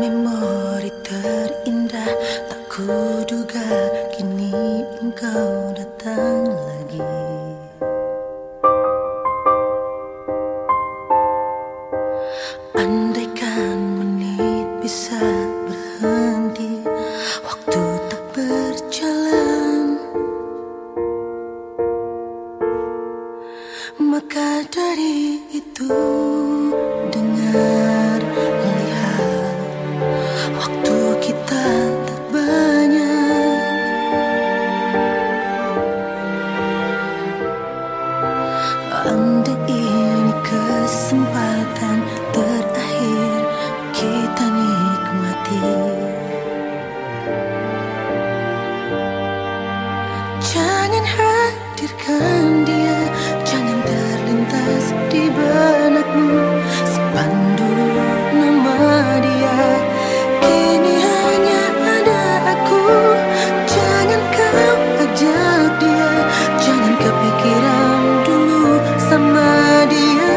memori terindah, tak kuduga kini engkau datang lagi. Andaikan menit bisa berhenti, waktu tak berjalan, maka dari itu dengar, lihat, waktu kita tak banyak. Andai ini kesempatan terakhir kita nikmati, jangan hadirkan dia, jangan terlintas di benakmu. Simpan dulu nama dia, kini hanya ada aku. Jangan kau ajak dia, jangan kepikiran dulu sama dia.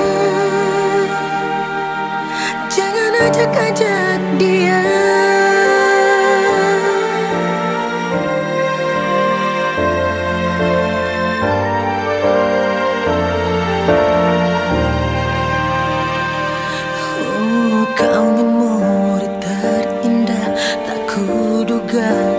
Jangan ajak-ajak dia. Kau memori terindah, tak kuduga